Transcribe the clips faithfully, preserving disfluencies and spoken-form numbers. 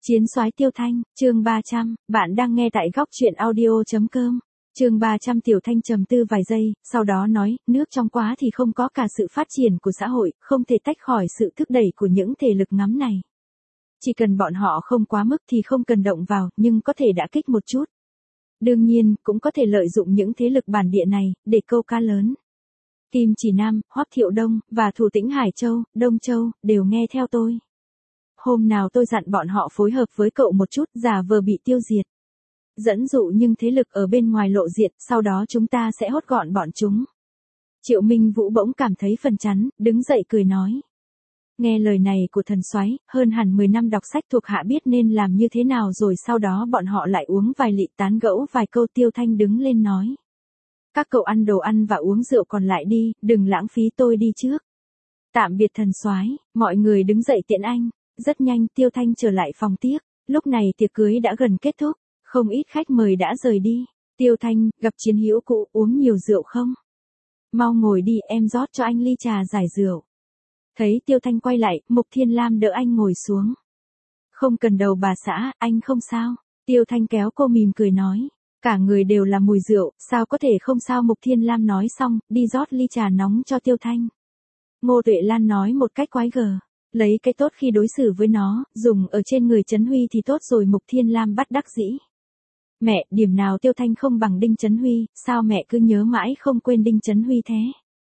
Chiến soái Tiêu Thanh, chương ba trăm, bạn đang nghe tại góc truyện audio.com. Chương ba trăm Tiểu Thanh trầm tư vài giây, sau đó nói, nước trong quá thì không có cả sự phát triển của xã hội, không thể tách khỏi sự thúc đẩy của những thể lực ngắm này. Chỉ cần bọn họ không quá mức thì không cần động vào, nhưng có thể đả kích một chút. Đương nhiên, cũng có thể lợi dụng những thế lực bản địa này, để câu cá lớn. Kim Chỉ Nam, Hoắc Thiệu Đông, và thủ tĩnh Hải Châu, Đông Châu, đều nghe theo tôi. Hôm nào tôi dặn bọn họ phối hợp với cậu một chút, giả vờ bị tiêu diệt. Dẫn dụ nhưng thế lực ở bên ngoài lộ diện, sau đó chúng ta sẽ hốt gọn bọn chúng. Triệu Minh Vũ bỗng cảm thấy phần chắn, đứng dậy cười nói. Nghe lời này của thần soái, hơn hẳn mười năm đọc sách thuộc hạ biết nên làm như thế nào rồi sau đó bọn họ lại uống vài lị tán gẫu vài câu. Tiêu Thanh đứng lên nói. Các cậu ăn đồ ăn và uống rượu còn lại đi, đừng lãng phí, tôi đi trước. Tạm biệt thần soái, mọi người đứng dậy tiễn anh. Rất nhanh Tiêu Thanh trở lại phòng tiệc, lúc này tiệc cưới đã gần kết thúc, không ít khách mời đã rời đi. Tiêu Thanh, gặp chiến hữu cũ, uống nhiều rượu không? Mau ngồi đi, em rót cho anh ly trà giải rượu. Thấy Tiêu Thanh quay lại, Mục Thiên Lam đỡ anh ngồi xuống. Không cần đâu bà xã, anh không sao. Tiêu Thanh kéo cô mỉm cười nói. Cả người đều là mùi rượu, sao có thể không sao. Mục Thiên Lam nói xong, đi rót ly trà nóng cho Tiêu Thanh. Ngô Tuệ Lan nói một cách quái gở. Lấy cái tốt khi đối xử với nó, dùng ở trên người Trấn Huy thì tốt rồi. Mục Thiên Lam bắt đắc dĩ. Mẹ, điểm nào Tiêu Thanh không bằng Đinh Trấn Huy, sao mẹ cứ nhớ mãi không quên Đinh Trấn Huy thế?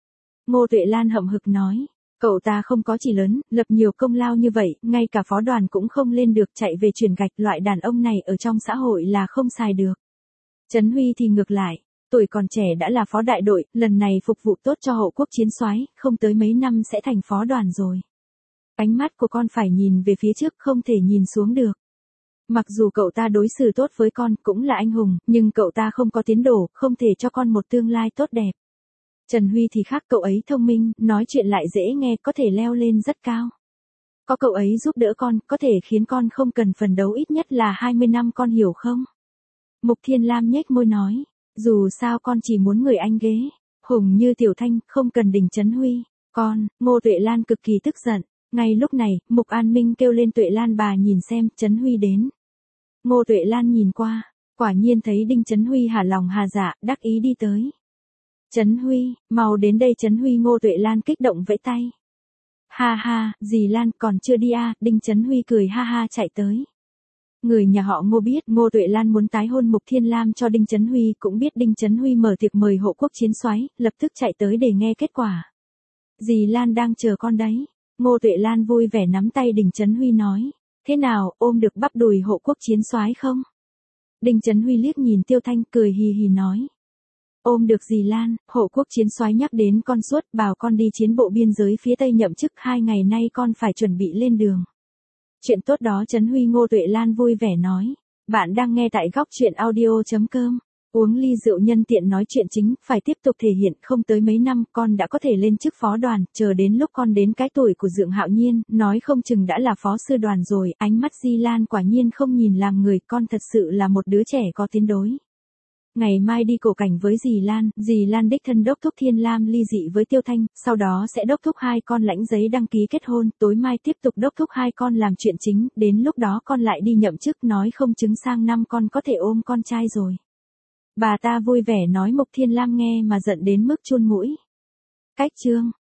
Ngô Tuệ Lan hậm hực nói, cậu ta không có chỉ lớn, lập nhiều công lao như vậy, ngay cả phó đoàn cũng không lên được, chạy về chuyển gạch, loại đàn ông này ở trong xã hội là không xài được. Trấn Huy thì ngược lại, tuổi còn trẻ đã là phó đại đội, lần này phục vụ tốt cho Hộ Quốc chiến soái, không tới mấy năm sẽ thành phó đoàn rồi. Ánh mắt của con phải nhìn về phía trước, không thể nhìn xuống được. Mặc dù cậu ta đối xử tốt với con, cũng là anh hùng, nhưng cậu ta không có tiến độ, không thể cho con một tương lai tốt đẹp. Trần Huy thì khác, cậu ấy thông minh, nói chuyện lại dễ nghe, có thể leo lên rất cao. Có cậu ấy giúp đỡ con, có thể khiến con không cần phấn đấu ít nhất là hai mươi năm, con hiểu không? Mục Thiên Lam nhếch môi nói, dù sao con chỉ muốn người anh ghế, hùng như Tiểu Thanh, không cần Đinh Trấn Huy. Con, Ngô Tuệ Lan cực kỳ tức giận. Ngay lúc này, Mục An Minh kêu lên Tuệ Lan, bà nhìn xem, Trấn Huy đến. Ngô Tuệ Lan nhìn qua, quả nhiên thấy Đinh Trấn Huy hà lòng hà dạ, đắc ý đi tới. Trấn Huy, mau đến đây Trấn Huy. Ngô Tuệ Lan kích động vẫy tay. Ha ha, dì Lan còn chưa đi à? Đinh Trấn Huy cười ha ha chạy tới. Người nhà họ Ngô biết Ngô Tuệ Lan muốn tái hôn Mục Thiên Lam cho Đinh Trấn Huy, cũng biết Đinh Trấn Huy mở tiệc mời Hộ Quốc chiến soái, lập tức chạy tới để nghe kết quả. Dì Lan đang chờ con đấy. Ngô Tuệ Lan vui vẻ nắm tay Đinh Trấn Huy nói, thế nào, ôm được bắp đùi Hộ Quốc chiến soái không? Đinh Trấn Huy liếc nhìn Tiêu Thanh, cười hì hì nói, ôm được dì Lan. Hộ Quốc chiến soái nhắc đến con suốt, bảo con đi chiến bộ biên giới phía Tây nhậm chức, hai ngày nay con phải chuẩn bị lên đường. Chuyện tốt đó Trấn Huy. Ngô Tuệ Lan vui vẻ nói, bạn đang nghe tại góc truyện audio.com. Uống ly rượu nhân tiện nói chuyện chính, phải tiếp tục thể hiện, không tới mấy năm con đã có thể lên chức phó đoàn, chờ đến lúc con đến cái tuổi của Dượng Hạo Nhiên, nói không chừng đã là phó sư đoàn rồi. Ánh mắt Di Lan quả nhiên không nhìn làm người, con thật sự là một đứa trẻ có tiến đối. Ngày mai đi cổ cảnh với dì Lan, dì Lan đích thân đốc thúc Thiên Lam ly dị với Tiêu Thanh, sau đó sẽ đốc thúc hai con lãnh giấy đăng ký kết hôn, tối mai tiếp tục đốc thúc hai con làm chuyện chính, đến lúc đó con lại đi nhậm chức, nói không chứng sang năm con có thể ôm con trai rồi. Bà ta vui vẻ nói. Mục Thiên Lam nghe mà giận đến mức chun mũi. Cách chương